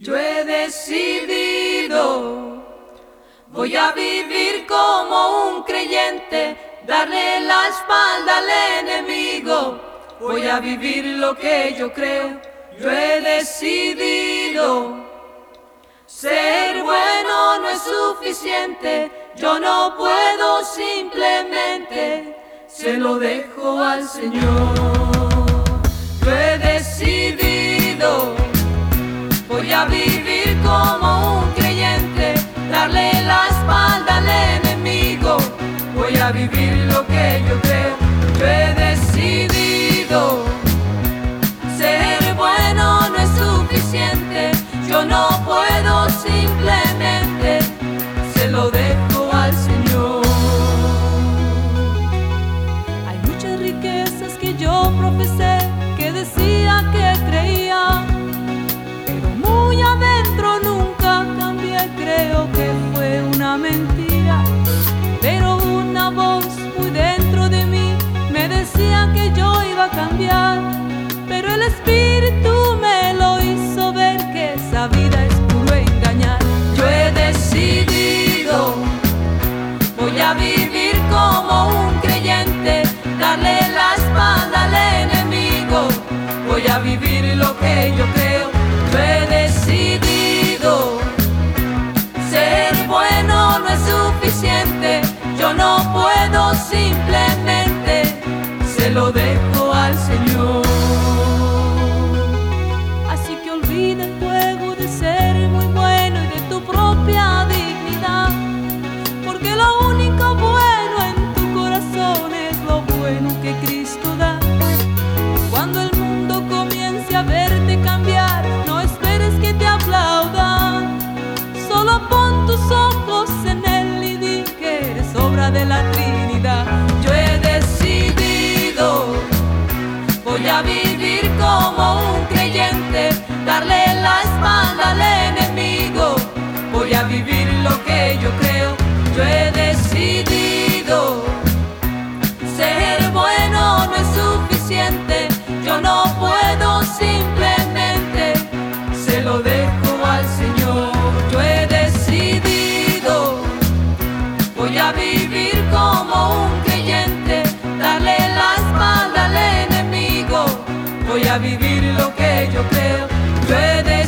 Yo he decidido, voy a vivir como un creyente, darle la espalda al enemigo. Voy a vivir lo que yo creo. Yo he decidido, ser bueno no es suficiente. Yo no puedo, simplemente se lo dejo al Señor. Yo he decidido, voy a vivir como un creyente, darle la espalda al enemigo. Voy a vivir lo que yo creo. Yo he decidido, ser bueno no es suficiente. Yo no puedo, simplemente se lo dejo al Señor. Hay muchas riquezas que yo profesé, que decía que creía, pero muy adentro nunca cambié. Creo que fue una mentira, pero una voz muy dentro de mí me decía que yo iba a cambiar. Pero el Espíritu me lo hizo ver, que esa vida es puro engañar. Yo he decidido, voy a vivir como un creyente, darle la espalda al enemigo. Voy a vivir lo que yo creo. Yo he decidido, ser bueno no es suficiente. Yo no puedo, simplemente se lo dejo al Señor. Así que olvida el juego de ser muy bueno y de tu propia dignidad, porque lo único bueno en tu corazón es lo bueno que Cristo da. Cuando el mundo comience a verte cambiar, no esperes que te aplaudan. Solo pon tus ojos en Él y di que eres obra de la Trinidad. Yo he decidido, voy a vivir como un creyente, darle la espalda al enemigo. Voy a vivir lo que yo creo. Yo he decidido, ser bueno no es suficiente. Yo no puedo, simplemente se lo dejo al Señor. Yo he decidido, voy a vivir como un creyente, darle la espalda al enemigo. Voy a vivir lo que yo creo. Yo he decidido,